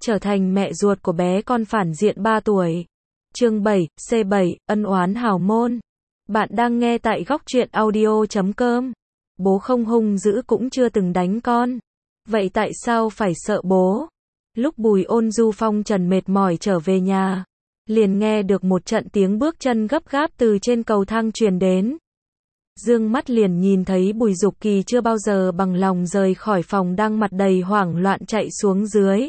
trở thành mẹ ruột của bé con phản diện 3 tuổi. Chương 7, C7, ân oán hào môn. Bạn đang nghe tại góc truyện audio.com. Bố không hung dữ cũng chưa từng đánh con. Vậy tại sao phải sợ bố? Lúc Bùi Ôn Du phong trần mệt mỏi trở về nhà, liền nghe được một trận tiếng bước chân gấp gáp từ trên cầu thang truyền đến. Dương mắt liền nhìn thấy Bùi Dục Kỳ chưa bao giờ bằng lòng rời khỏi phòng đang mặt đầy hoảng loạn chạy xuống dưới.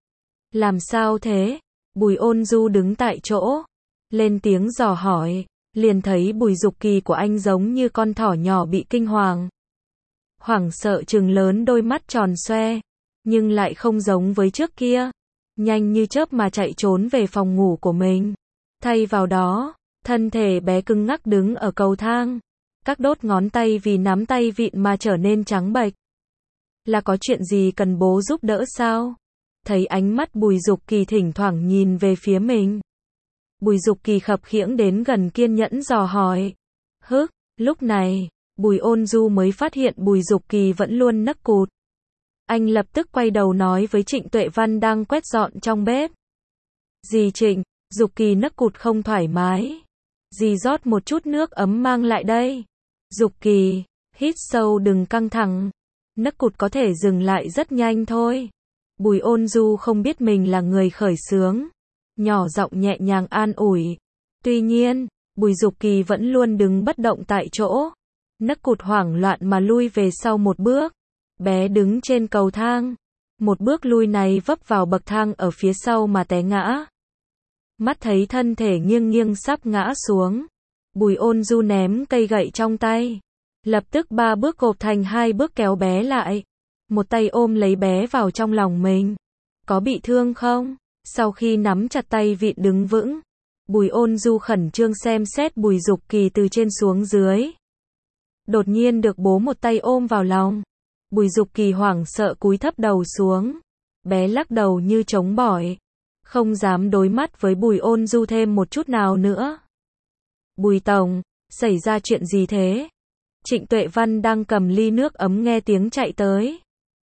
Làm sao thế? Bùi Ôn Du đứng tại chỗ, lên tiếng dò hỏi, liền thấy Bùi Dục Kỳ của anh giống như con thỏ nhỏ bị kinh hoàng. Hoảng sợ trừng lớn đôi mắt tròn xoe, nhưng lại không giống với trước kia, nhanh như chớp mà chạy trốn về phòng ngủ của mình. Thay vào đó, thân thể bé cứng ngắc đứng ở cầu thang, các đốt ngón tay vì nắm tay vịn mà trở nên trắng bệch. Là có chuyện gì cần bố giúp đỡ sao? Thấy ánh mắt Bùi Dục Kỳ thỉnh thoảng nhìn về phía mình, Bùi Dục Kỳ khập khiễng đến gần kiên nhẫn dò hỏi. Lúc này, Bùi Ôn Du mới phát hiện Bùi Dục Kỳ vẫn luôn nấc cụt. Anh lập tức quay đầu nói với Trịnh Tuệ Văn đang quét dọn trong bếp. Dì Trịnh, Dục Kỳ nấc cụt không thoải mái. Dì rót một chút nước ấm mang lại đây. Dục Kỳ, hít sâu đừng căng thẳng. Nấc cụt có thể dừng lại rất nhanh thôi. Bùi Ôn Du không biết mình là người khởi xướng, nhỏ giọng nhẹ nhàng an ủi. Tuy nhiên, Bùi Dục Kỳ vẫn luôn đứng bất động tại chỗ, nấc cụt hoảng loạn mà lui về sau một bước. Bé đứng trên cầu thang, một bước lui này vấp vào bậc thang ở phía sau mà té ngã. Mắt thấy thân thể nghiêng nghiêng sắp ngã xuống, Bùi Ôn Du ném cây gậy trong tay, lập tức 3 bước gộp thành 2 bước kéo bé lại, một tay ôm lấy bé vào trong lòng mình. Có bị thương không? Sau khi nắm chặt tay vịn đứng vững, Bùi Ôn Du khẩn trương xem xét Bùi Dục Kỳ từ trên xuống dưới. Đột nhiên được bố một tay ôm vào lòng, Bùi Dục Kỳ hoảng sợ cúi thấp đầu xuống. Bé lắc đầu như trống bỏi, không dám đối mắt với Bùi Ôn Du thêm một chút nào nữa. Bùi Tổng, xảy ra chuyện gì thế? Trịnh Tuệ Văn đang cầm ly nước ấm nghe tiếng chạy tới,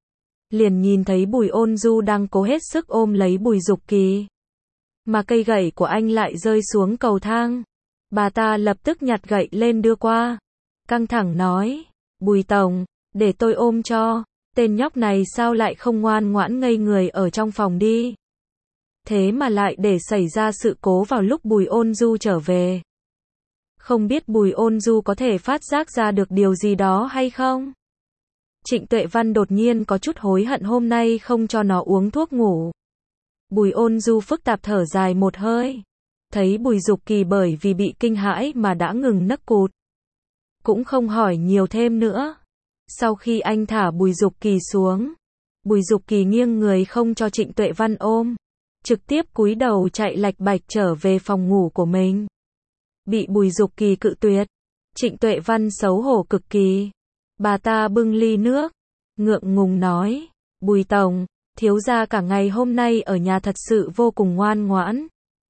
liền nhìn thấy Bùi Ôn Du đang cố hết sức ôm lấy Bùi Dục Kỳ, mà cây gậy của anh lại rơi xuống cầu thang. Bà ta lập tức nhặt gậy lên đưa qua, căng thẳng nói, Bùi Tổng, để tôi ôm cho, tên nhóc này sao lại không ngoan ngoãn ngây người ở trong phòng đi. Thế mà lại để xảy ra sự cố vào lúc Bùi Ôn Du trở về. Không biết Bùi Ôn Du có thể phát giác ra được điều gì đó hay không? Trịnh Tuệ Văn đột nhiên có chút hối hận hôm nay không cho nó uống thuốc ngủ. Bùi Ôn Du phức tạp thở dài một hơi, thấy Bùi Dục Kỳ bởi vì bị kinh hãi mà đã ngừng nấc cụt, cũng không hỏi nhiều thêm nữa. Sau khi anh thả Bùi Dục Kỳ xuống, Bùi Dục Kỳ nghiêng người không cho Trịnh Tuệ Văn ôm, trực tiếp cúi đầu chạy lạch bạch trở về phòng ngủ của mình. Bị Bùi Dục Kỳ cự tuyệt, Trịnh Tuệ Văn xấu hổ cực kỳ. Bà ta bưng ly nước, ngượng ngùng nói, Bùi Tổng, thiếu gia cả ngày hôm nay ở nhà thật sự vô cùng ngoan ngoãn.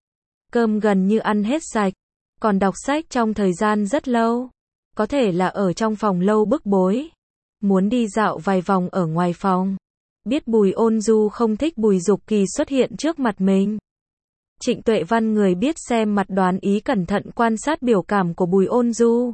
Cơm gần như ăn hết sạch, còn đọc sách trong thời gian rất lâu. Có thể là ở trong phòng lâu bức bối, muốn đi dạo vài vòng ở ngoài phòng. Biết Bùi Ôn Du không thích Bùi Dục Kỳ xuất hiện trước mặt mình, Trịnh Tuệ Văn người biết xem mặt đoán ý cẩn thận quan sát biểu cảm của Bùi Ôn Du,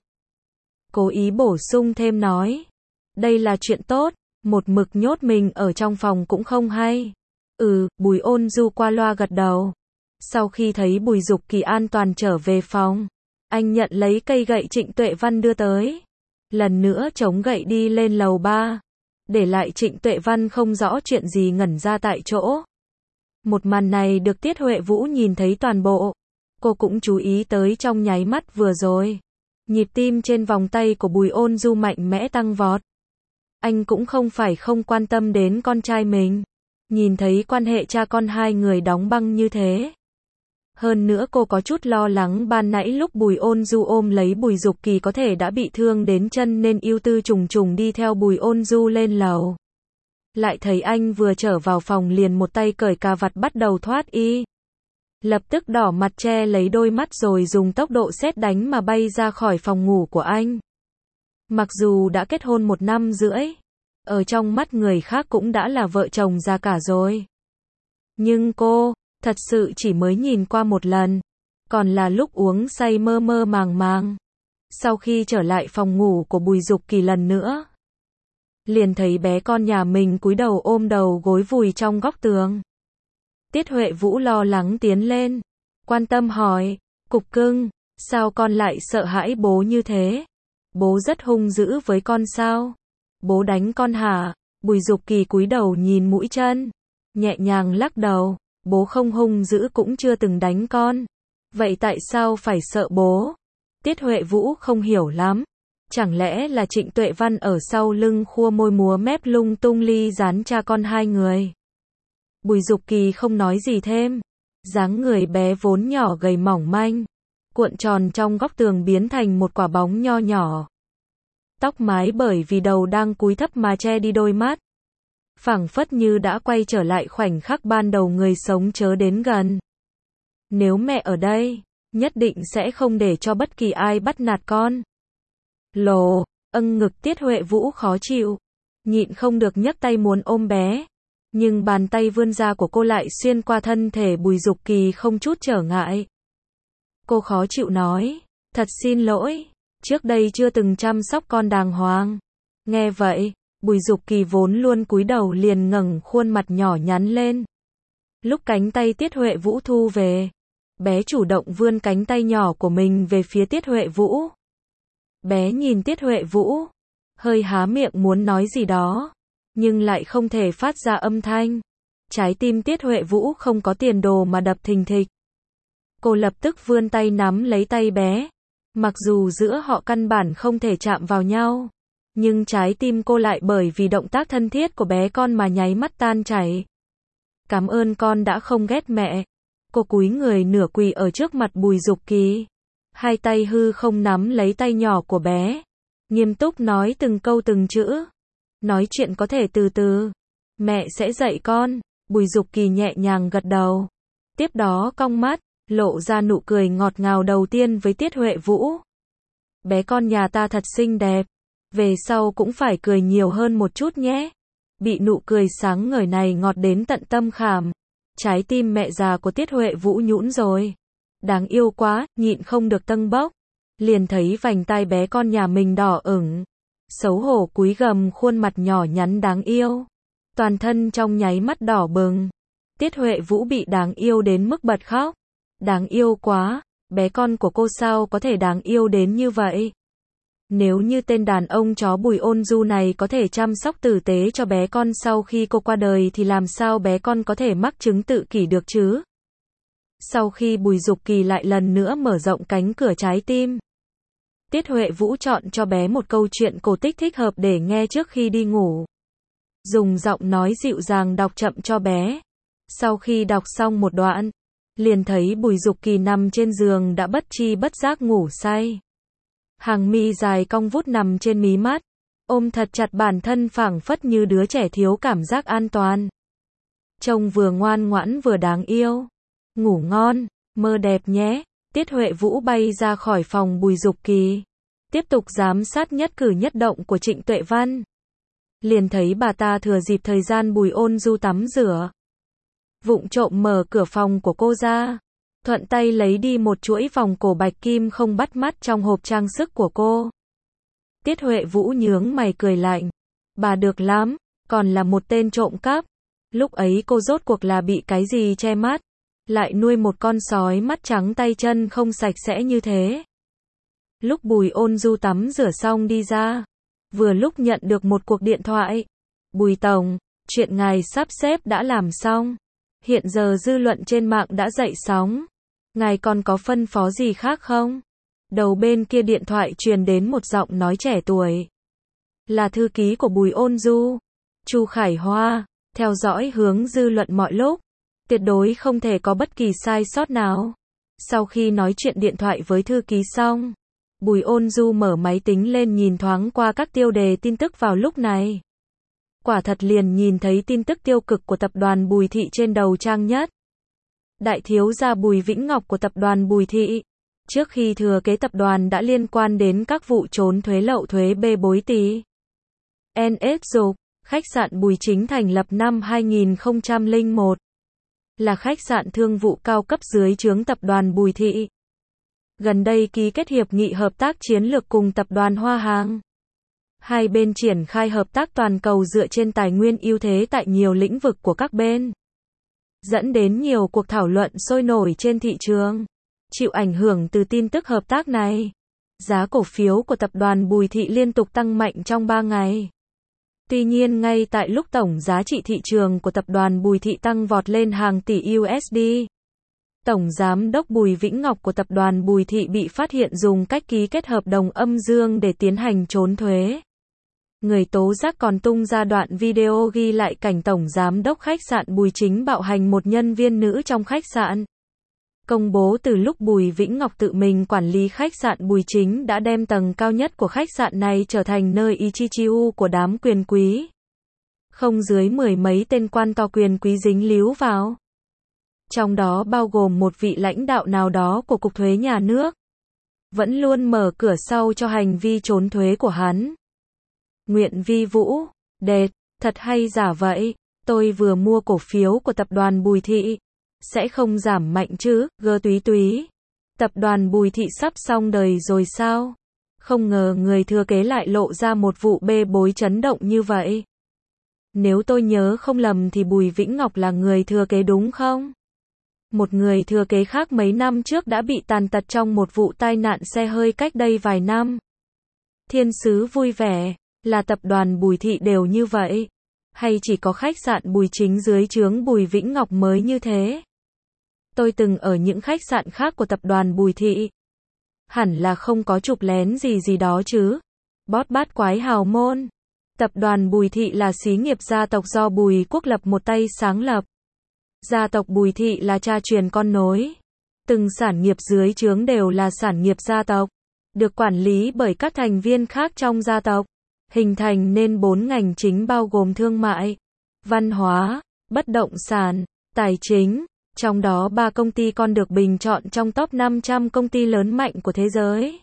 cố ý bổ sung thêm nói, đây là chuyện tốt, một mực nhốt mình ở trong phòng cũng không hay. Bùi Ôn Du qua loa gật đầu. Sau khi thấy Bùi Dục Kỳ an toàn trở về phòng, anh nhận lấy cây gậy Trịnh Tuệ Văn đưa tới, lần nữa chống gậy đi lên lầu 3, để lại Trịnh Tuệ Văn không rõ chuyện gì ngẩn ra tại chỗ. Một màn này được Tiết Huệ Vũ nhìn thấy toàn bộ, cô cũng chú ý tới trong nháy mắt vừa rồi. Nhịp tim trên vòng tay của Bùi Ôn Du mạnh mẽ tăng vọt. Anh cũng không phải không quan tâm đến con trai mình, nhìn thấy quan hệ cha con hai người đóng băng như thế. Hơn nữa cô có chút lo lắng ban nãy lúc Bùi Ôn Du ôm lấy Bùi Dục Kỳ có thể đã bị thương đến chân nên ưu tư trùng trùng đi theo Bùi Ôn Du lên lầu. Lại thấy anh vừa trở vào phòng liền một tay cởi cà vạt bắt đầu thoát y. Lập tức đỏ mặt che lấy đôi mắt rồi dùng tốc độ sét đánh mà bay ra khỏi phòng ngủ của anh. Mặc dù đã kết hôn 1 năm rưỡi, ở trong mắt người khác cũng đã là vợ chồng già cả rồi. Nhưng cô, thật sự chỉ mới nhìn qua một lần. Còn là lúc uống say mơ mơ màng màng. Sau khi trở lại phòng ngủ của Bùi Dục Kỳ lần nữa, liền thấy bé con nhà mình cúi đầu ôm đầu gối vùi trong góc tường. Tiết Huệ Vũ lo lắng tiến lên, quan tâm hỏi, Cục cưng, sao con lại sợ hãi bố như thế? Bố rất hung dữ với con sao? Bố đánh con hả? Bùi Dục Kỳ cúi đầu nhìn mũi chân, nhẹ nhàng lắc đầu, bố không hung dữ cũng chưa từng đánh con. Vậy tại sao phải sợ bố? Tiết Huệ Vũ không hiểu lắm. Chẳng lẽ là Trịnh Tuệ Văn ở sau lưng khua môi múa mép lung tung ly gián cha con hai người? Bùi Dục Kỳ không nói gì thêm. Dáng người bé vốn nhỏ gầy mỏng manh, cuộn tròn trong góc tường biến thành một quả bóng nho nhỏ. Tóc mái bởi vì đầu đang cúi thấp mà che đi đôi mắt. Phảng phất như đã quay trở lại khoảnh khắc ban đầu người sống chớ đến gần. Nếu mẹ ở đây, nhất định sẽ không để cho bất kỳ ai bắt nạt con. Lồ, ngực Tiết Huệ Vũ khó chịu, nhịn không được nhấc tay muốn ôm bé. Nhưng bàn tay vươn ra của cô lại xuyên qua thân thể Bùi Dục Kỳ không chút trở ngại. Cô khó chịu nói, thật xin lỗi, trước đây chưa từng chăm sóc con đàng hoàng. Nghe vậy, Bùi Dục Kỳ vốn luôn cúi đầu liền ngẩng khuôn mặt nhỏ nhắn lên. Lúc cánh tay Tiết Huệ Vũ thu về, bé chủ động vươn cánh tay nhỏ của mình về phía Tiết Huệ Vũ. Bé nhìn Tiết Huệ Vũ, hơi há miệng muốn nói gì đó, nhưng lại không thể phát ra âm thanh. Trái tim Tiết Huệ Vũ không có tiền đồ mà đập thình thịch. Cô lập tức vươn tay nắm lấy tay bé. Mặc dù giữa họ căn bản không thể chạm vào nhau, nhưng trái tim cô lại bởi vì động tác thân thiết của bé con mà nháy mắt tan chảy. Cảm ơn con đã không ghét mẹ. Cô cúi người nửa quỳ ở trước mặt Bùi Dục Kỳ. Hai tay hư không nắm lấy tay nhỏ của bé. Nghiêm túc nói từng câu từng chữ. Nói chuyện có thể từ từ. Mẹ sẽ dạy con. Bùi Dục Kỳ nhẹ nhàng gật đầu. Tiếp đó cong mắt, lộ ra nụ cười ngọt ngào đầu tiên với Tiết Huệ Vũ. Bé con nhà ta thật xinh đẹp. Về sau cũng phải cười nhiều hơn một chút nhé. Bị nụ cười sáng ngời này ngọt đến tận tâm khảm. Trái tim mẹ già của Tiết Huệ Vũ nhũn rồi. Đáng yêu quá, nhịn không được tâng bốc. Liền thấy vành tai bé con nhà mình đỏ ửng. Xấu hổ cúi gằm khuôn mặt nhỏ nhắn đáng yêu. Toàn thân trong nháy mắt đỏ bừng. Tiết Huệ Vũ bị đáng yêu đến mức bật khóc. Đáng yêu quá, bé con của cô sao có thể đáng yêu đến như vậy? Nếu như tên đàn ông chó Bùi Ôn Du này có thể chăm sóc tử tế cho bé con sau khi cô qua đời thì làm sao bé con có thể mắc chứng tự kỷ được chứ? Sau khi Bùi Dục Kỳ lại lần nữa mở rộng cánh cửa trái tim, Tiết Huệ Vũ chọn cho bé một câu chuyện cổ tích thích hợp để nghe trước khi đi ngủ. Dùng giọng nói dịu dàng đọc chậm cho bé. Sau khi đọc xong một đoạn, liền thấy Bùi Dục Kỳ nằm trên giường đã bất tri bất giác ngủ say. Hàng mi dài cong vút nằm trên mí mắt, ôm thật chặt bản thân phảng phất như đứa trẻ thiếu cảm giác an toàn. Trông vừa ngoan ngoãn vừa đáng yêu. Ngủ ngon, mơ đẹp nhé. Tiết Huệ Vũ bay ra khỏi phòng Bùi Dục Kỳ, tiếp tục giám sát nhất cử nhất động của Trịnh Tuệ Văn. Liền thấy bà ta thừa dịp thời gian Bùi Ôn Du tắm rửa, vụng trộm mở cửa phòng của cô ra, thuận tay lấy đi một chuỗi vòng cổ bạch kim không bắt mắt trong hộp trang sức của cô. Tiết Huệ Vũ nhướng mày cười lạnh. Bà được lắm, còn là một tên trộm cắp. Lúc ấy cô rốt cuộc là bị cái gì che mắt, lại nuôi một con sói mắt trắng tay chân không sạch sẽ như thế. Lúc Bùi Ôn Du tắm rửa xong đi ra, vừa lúc nhận được một cuộc điện thoại. Bùi Tổng, chuyện ngài sắp xếp đã làm xong. Hiện giờ dư luận trên mạng đã dậy sóng. Ngài còn có phân phó gì khác không? Đầu bên kia điện thoại truyền đến một giọng nói trẻ tuổi. Là thư ký của Bùi Ôn Du, Chu Khải Hoa, theo dõi hướng dư luận mọi lúc. Tuyệt đối không thể có bất kỳ sai sót nào. Sau khi nói chuyện điện thoại với thư ký xong, Bùi Ôn Du mở máy tính lên nhìn thoáng qua các tiêu đề tin tức vào lúc này. Quả thật liền nhìn thấy tin tức tiêu cực của tập đoàn Bùi Thị trên đầu trang nhất. Đại thiếu gia Bùi Vĩnh Ngọc của tập đoàn Bùi Thị, trước khi thừa kế tập đoàn đã liên quan đến các vụ trốn thuế lậu thuế bê bối tỷ. NS Dục, khách sạn Bùi Chính thành lập năm 2001. là khách sạn thương vụ cao cấp dưới trướng tập đoàn Bùi Thị. Gần đây ký kết hiệp nghị hợp tác chiến lược cùng tập đoàn Hoa Hàng. Hai bên triển khai hợp tác toàn cầu dựa trên tài nguyên ưu thế tại nhiều lĩnh vực của các bên, dẫn đến nhiều cuộc thảo luận sôi nổi trên thị trường. Chịu ảnh hưởng từ tin tức hợp tác này, giá cổ phiếu của tập đoàn Bùi Thị liên tục tăng mạnh trong 3 ngày. Tuy nhiên ngay tại lúc tổng giá trị thị trường của tập đoàn Bùi Thị tăng vọt lên hàng tỷ USD, Tổng Giám đốc Bùi Vĩnh Ngọc của tập đoàn Bùi Thị bị phát hiện dùng cách ký kết hợp đồng âm dương để tiến hành trốn thuế. Người tố giác còn tung ra đoạn video ghi lại cảnh Tổng Giám đốc khách sạn Bùi Chính bạo hành một nhân viên nữ trong khách sạn. Công bố từ lúc Bùi Vĩnh Ngọc tự mình quản lý khách sạn Bùi Chính đã đem tầng cao nhất của khách sạn này trở thành nơi Ichichiu của đám quyền quý. Không dưới 10 mấy tên quan to quyền quý dính líu vào. Trong đó bao gồm một vị lãnh đạo nào đó của Cục Thuế Nhà nước. Vẫn luôn mở cửa sau cho hành vi trốn thuế của hắn. Nguyễn Vi Vũ, đệt, thật hay giả vậy? Tôi vừa mua cổ phiếu của tập đoàn Bùi Thị. Sẽ không giảm mạnh chứ, gơ túy túy. Tập đoàn Bùi Thị sắp xong đời rồi sao? Không ngờ người thừa kế lại lộ ra một vụ bê bối chấn động như vậy. Nếu tôi nhớ không lầm thì Bùi Vĩnh Ngọc là người thừa kế đúng không? Một người thừa kế khác mấy năm trước đã bị tàn tật trong một vụ tai nạn xe hơi cách đây vài năm. Thiên sứ vui vẻ, là tập đoàn Bùi Thị đều như vậy? Hay chỉ có khách sạn Bùi Chính dưới trướng Bùi Vĩnh Ngọc mới như thế? Tôi từng ở những khách sạn khác của tập đoàn Bùi Thị. Hẳn là không có chụp lén gì đó chứ. Bót bát quái hào môn. Tập đoàn Bùi Thị là xí nghiệp gia tộc do Bùi Quốc Lập một tay sáng lập. Gia tộc Bùi Thị là cha truyền con nối. Từng sản nghiệp dưới trướng đều là sản nghiệp gia tộc, được quản lý bởi các thành viên khác trong gia tộc, hình thành nên 4 ngành chính bao gồm thương mại, văn hóa, bất động sản, tài chính. Trong đó 3 công ty con được bình chọn trong top 500 công ty lớn mạnh của thế giới.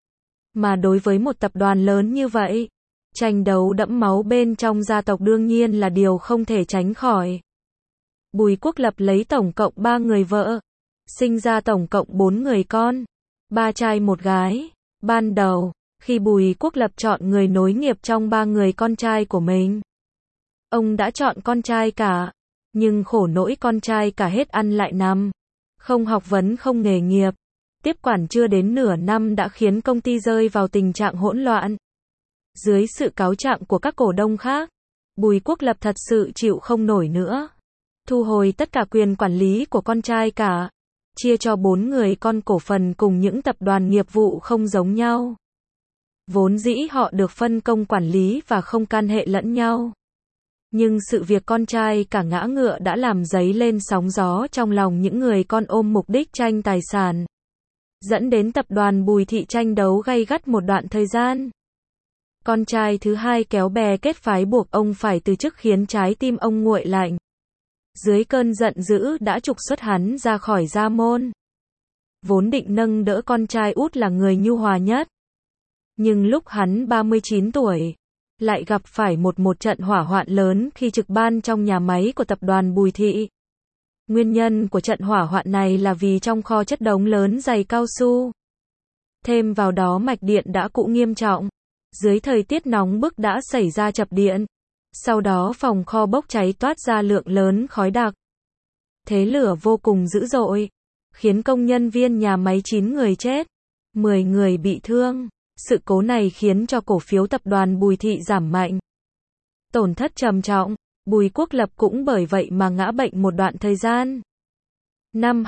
Mà đối với một tập đoàn lớn như vậy, tranh đấu đẫm máu bên trong gia tộc đương nhiên là điều không thể tránh khỏi. Bùi Quốc Lập lấy tổng cộng 3 người vợ, sinh ra tổng cộng 4 người con, 3 trai 1 gái. Ban đầu, khi Bùi Quốc Lập chọn người nối nghiệp trong 3 người con trai của mình, ông đã chọn con trai cả. Nhưng khổ nỗi con trai cả hết ăn lại nằm, không học vấn không nghề nghiệp, tiếp quản chưa đến nửa năm đã khiến công ty rơi vào tình trạng hỗn loạn. Dưới sự cáo trạng của các cổ đông khác, Bùi Quốc Lập thật sự chịu không nổi nữa. Thu hồi tất cả quyền quản lý của con trai cả, chia cho 4 người con cổ phần cùng những tập đoàn nghiệp vụ không giống nhau. Vốn dĩ họ được phân công quản lý và không can hệ lẫn nhau. Nhưng sự việc con trai cả ngã ngựa đã làm dấy lên sóng gió trong lòng những người con ôm mục đích tranh tài sản, dẫn đến tập đoàn Bùi Thị tranh đấu gay gắt một đoạn thời gian. Con trai thứ hai kéo bè kết phái buộc ông phải từ chức khiến trái tim ông nguội lạnh. Dưới cơn giận dữ đã trục xuất hắn ra khỏi gia môn. Vốn định nâng đỡ con trai út là người nhu hòa nhất. Nhưng lúc hắn 39 tuổi, lại gặp phải một trận hỏa hoạn lớn khi trực ban trong nhà máy của tập đoàn Bùi Thị. Nguyên nhân của trận hỏa hoạn này là vì trong kho chất đống lớn giày cao su. Thêm vào đó mạch điện đã cũ nghiêm trọng. Dưới thời tiết nóng bức đã xảy ra chập điện. Sau đó phòng kho bốc cháy toát ra lượng lớn khói đặc. Thế lửa vô cùng dữ dội, khiến công nhân viên nhà máy 9 người chết, 10 người bị thương. Sự cố này khiến cho cổ phiếu tập đoàn Bùi Thị giảm mạnh. Tổn thất trầm trọng, Bùi Quốc Lập cũng bởi vậy mà ngã bệnh một đoạn thời gian. Năm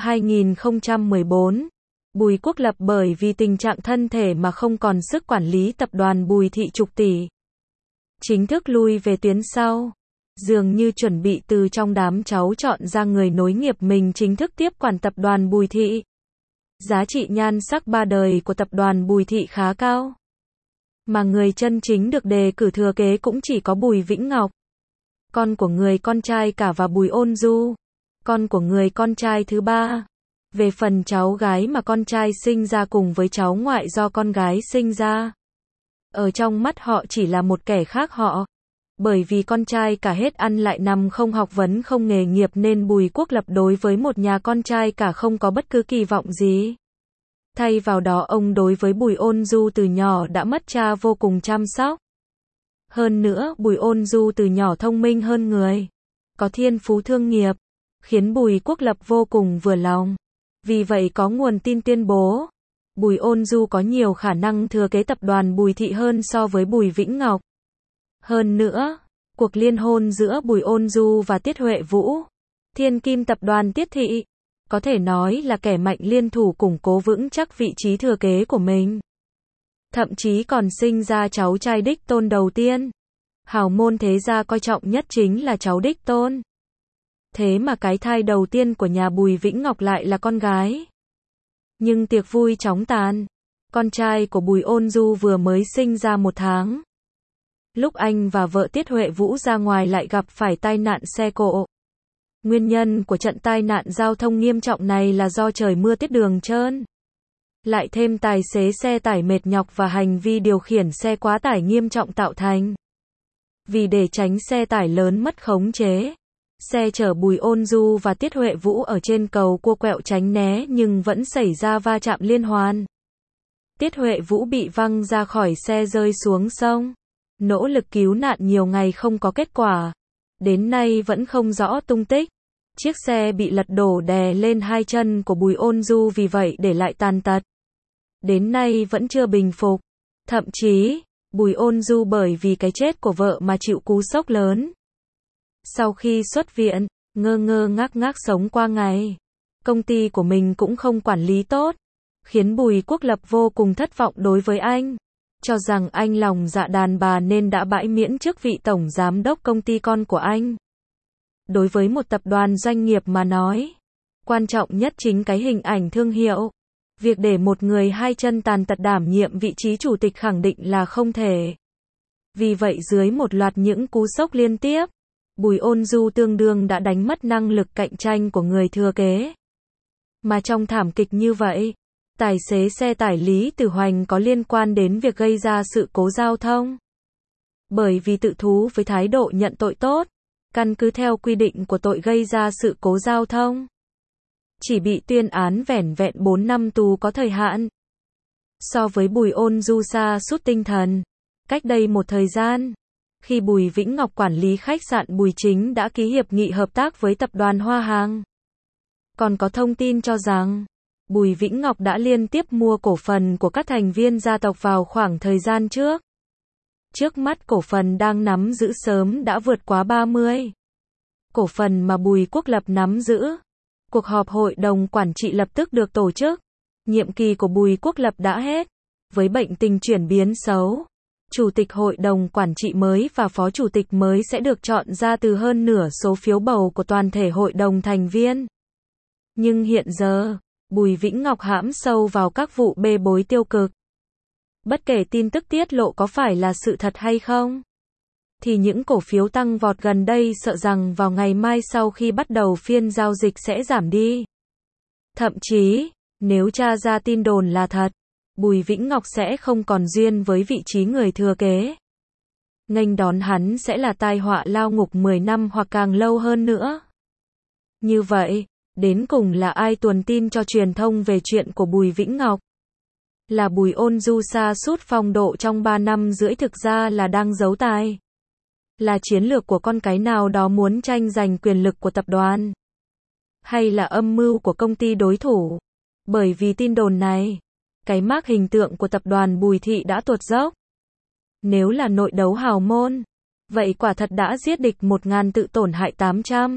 2014, Bùi Quốc Lập bởi vì tình trạng thân thể mà không còn sức quản lý tập đoàn Bùi Thị chục tỷ, chính thức lui về tuyến sau. Dường như chuẩn bị từ trong đám cháu chọn ra người nối nghiệp mình chính thức tiếp quản tập đoàn Bùi Thị. Giá trị nhan sắc 3 đời của tập đoàn Bùi Thị khá cao. Mà người chân chính được đề cử thừa kế cũng chỉ có Bùi Vĩnh Ngọc, con của người con trai cả, và Bùi Ôn Du, con của người con trai thứ 3. Về phần cháu gái mà con trai sinh ra cùng với cháu ngoại do con gái sinh ra, ở trong mắt họ chỉ là một kẻ khác họ. Bởi vì con trai cả hết ăn lại nằm không học vấn không nghề nghiệp nên Bùi Quốc Lập đối với một nhà con trai cả không có bất cứ kỳ vọng gì. Thay vào đó ông đối với Bùi Ôn Du từ nhỏ đã mất cha vô cùng chăm sóc. Hơn nữa, Bùi Ôn Du từ nhỏ thông minh hơn người, có thiên phú thương nghiệp, khiến Bùi Quốc Lập vô cùng vừa lòng. Vì vậy có nguồn tin tuyên bố, Bùi Ôn Du có nhiều khả năng thừa kế tập đoàn Bùi Thị hơn so với Bùi Vĩnh Ngọc. Hơn nữa, cuộc liên hôn giữa Bùi Ôn Du và Tiết Huệ Vũ, thiên kim tập đoàn Tiết Thị, có thể nói là kẻ mạnh liên thủ củng cố vững chắc vị trí thừa kế của mình. Thậm chí còn sinh ra cháu trai đích tôn đầu tiên. Hào môn thế gia coi trọng nhất chính là cháu đích tôn. Thế mà cái thai đầu tiên của nhà Bùi Vĩnh Ngọc lại là con gái. Nhưng tiệc vui chóng tàn. Con trai của Bùi Ôn Du vừa mới sinh ra 1 tháng. Lúc anh và vợ Tiết Huệ Vũ ra ngoài lại gặp phải tai nạn xe cộ. Nguyên nhân của trận tai nạn giao thông nghiêm trọng này là do trời mưa tiết đường trơn. Lại thêm tài xế xe tải mệt nhọc và hành vi điều khiển xe quá tải nghiêm trọng tạo thành. Vì để tránh xe tải lớn mất khống chế, xe chở Bùi Ôn Du và Tiết Huệ Vũ ở trên cầu cua quẹo tránh né nhưng vẫn xảy ra va chạm liên hoàn. Tiết Huệ Vũ bị văng ra khỏi xe rơi xuống sông. Nỗ lực cứu nạn nhiều ngày không có kết quả. Đến nay vẫn không rõ tung tích. Chiếc xe bị lật đổ đè lên 2 chân của Bùi Ôn Du vì vậy để lại tàn tật. Đến nay vẫn chưa bình phục. Thậm chí, Bùi Ôn Du bởi vì cái chết của vợ mà chịu cú sốc lớn. Sau khi xuất viện, ngơ ngơ ngác ngác sống qua ngày. Công ty của mình cũng không quản lý tốt, khiến Bùi Quốc Lập vô cùng thất vọng đối với anh. Cho rằng anh lòng dạ đàn bà nên đã bãi miễn chức vị tổng giám đốc công ty con của anh. Đối với một tập đoàn doanh nghiệp mà nói, quan trọng nhất chính cái hình ảnh thương hiệu. Việc để một người 2 chân tàn tật đảm nhiệm vị trí chủ tịch khẳng định là không thể. Vì vậy dưới một loạt những cú sốc liên tiếp, Bùi Ôn Du tương đương đã đánh mất năng lực cạnh tranh của người thừa kế. Mà trong thảm kịch như vậy, tài xế xe tải Lý Tử Hoành có liên quan đến việc gây ra sự cố giao thông. Bởi vì tự thú với thái độ nhận tội tốt, căn cứ theo quy định của tội gây ra sự cố giao thông, chỉ bị tuyên án vẻn vẹn 4 năm tù có thời hạn. So với Bùi Ôn Du sa sút tinh thần, cách đây một thời gian, khi Bùi Vĩnh Ngọc quản lý khách sạn Bùi Chính đã ký hiệp nghị hợp tác với tập đoàn Hoa Hàng. Còn có thông tin cho rằng, Bùi Vĩnh Ngọc đã liên tiếp mua cổ phần của các thành viên gia tộc vào khoảng thời gian trước. Trước mắt cổ phần đang nắm giữ sớm đã vượt quá 30. Cổ phần mà Bùi Quốc Lập nắm giữ. Cuộc họp hội đồng quản trị lập tức được tổ chức. Nhiệm kỳ của Bùi Quốc Lập đã hết. Với bệnh tình chuyển biến xấu, chủ tịch hội đồng quản trị mới và phó chủ tịch mới sẽ được chọn ra từ hơn nửa số phiếu bầu của toàn thể hội đồng thành viên. Nhưng hiện giờ, Bùi Vĩnh Ngọc hãm sâu vào các vụ bê bối tiêu cực. Bất kể tin tức tiết lộ có phải là sự thật hay không, thì những cổ phiếu tăng vọt gần đây sợ rằng vào ngày mai sau khi bắt đầu phiên giao dịch sẽ giảm đi. Thậm chí, nếu tra ra tin đồn là thật, Bùi Vĩnh Ngọc sẽ không còn duyên với vị trí người thừa kế. Nghênh đón hắn sẽ là tai họa lao ngục 10 năm hoặc càng lâu hơn nữa. Như vậy, đến cùng là ai tuồn tin cho truyền thông về chuyện của Bùi Vĩnh Ngọc? Là Bùi Ôn Du sa sút phong độ trong 3 năm rưỡi thực ra là đang giấu tài? Là chiến lược của con cái nào đó muốn tranh giành quyền lực của tập đoàn? Hay là âm mưu của công ty đối thủ? Bởi vì tin đồn này, cái mác hình tượng của tập đoàn Bùi Thị đã tuột dốc. Nếu là nội đấu hào môn, vậy quả thật đã giết địch 1000 tự tổn hại 800.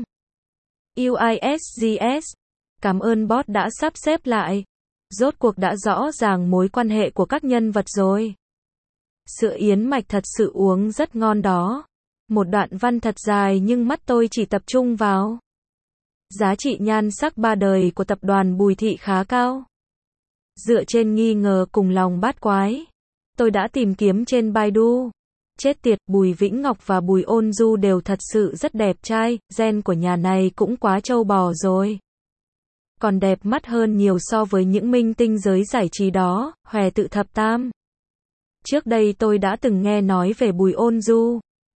UISGS. Cảm ơn bot đã sắp xếp lại. Rốt cuộc đã rõ ràng mối quan hệ của các nhân vật rồi. Sữa yến mạch thật sự uống rất ngon đó. Một đoạn văn thật dài nhưng mắt tôi chỉ tập trung vào giá trị nhan sắc 3 đời của tập đoàn Bùi Thị khá cao. Dựa trên nghi ngờ cùng lòng bát quái, tôi đã tìm kiếm trên Baidu. Chết tiệt, Bùi Vĩnh Ngọc và Bùi Ôn Du đều thật sự rất đẹp trai, gen của nhà này cũng quá trâu bò rồi. Còn đẹp mắt hơn nhiều so với những minh tinh giới giải trí đó, Hòe Tự Thập Tam. Trước đây tôi đã từng nghe nói về Bùi Ôn Du.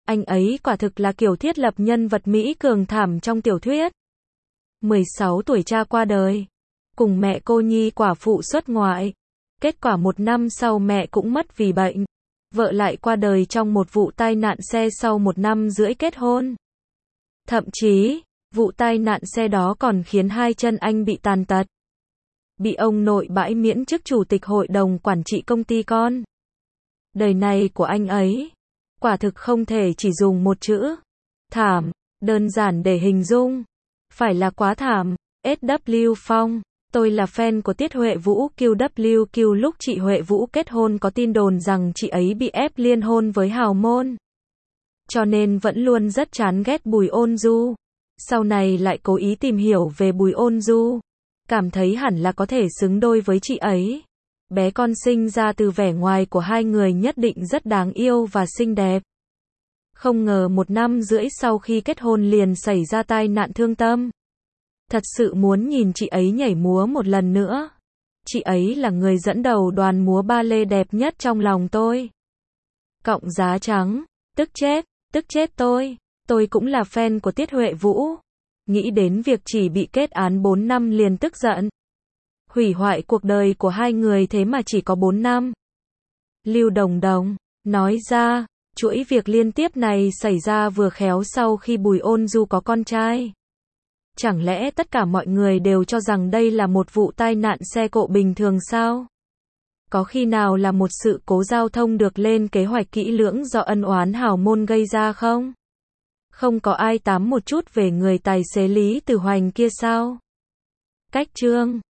Anh ấy quả thực là kiểu thiết lập nhân vật Mỹ cường thảm trong tiểu thuyết. 16 tuổi cha qua đời. Cùng mẹ cô nhi quả phụ xuất ngoại. Kết quả 1 năm sau mẹ cũng mất vì bệnh. Vợ lại qua đời trong một vụ tai nạn xe sau 1 năm rưỡi kết hôn. Thậm chí, vụ tai nạn xe đó còn khiến 2 chân anh bị tàn tật. Bị ông nội bãi miễn chức chủ tịch hội đồng quản trị công ty con. Đời này của anh ấy, quả thực không thể chỉ dùng một chữ thảm, đơn giản để hình dung. Phải là quá thảm. SW Phong. Tôi là fan của Tiết Huệ Vũ. QWQ. Lúc chị Huệ Vũ kết hôn có tin đồn rằng chị ấy bị ép liên hôn với hào môn. Cho nên vẫn luôn rất chán ghét Bùi Ôn Du. Sau này lại cố ý tìm hiểu về Bùi Ôn Du. Cảm thấy hẳn là có thể xứng đôi với chị ấy. Bé con sinh ra từ vẻ ngoài của hai người nhất định rất đáng yêu và xinh đẹp. Không ngờ 1 năm rưỡi sau khi kết hôn liền xảy ra tai nạn thương tâm. Thật sự muốn nhìn chị ấy nhảy múa một lần nữa. Chị ấy là người dẫn đầu đoàn múa ba lê đẹp nhất trong lòng tôi. Cộng giá trắng. Tức chết tôi. Tôi cũng là fan của Tiết Huệ Vũ. Nghĩ đến việc chỉ bị kết án 4 năm liền tức giận. Hủy hoại cuộc đời của hai người thế mà chỉ có 4 năm. Lưu Đồng Đồng nói ra, chuỗi việc liên tiếp này xảy ra vừa khéo sau khi Bùi Ôn Du có con trai. Chẳng lẽ tất cả mọi người đều cho rằng đây là một vụ tai nạn xe cộ bình thường sao? Có khi nào là một sự cố giao thông được lên kế hoạch kỹ lưỡng do ân oán hào môn gây ra không? Không có ai tám một chút về người tài xế Lý Tử Hoành kia sao? Cách chương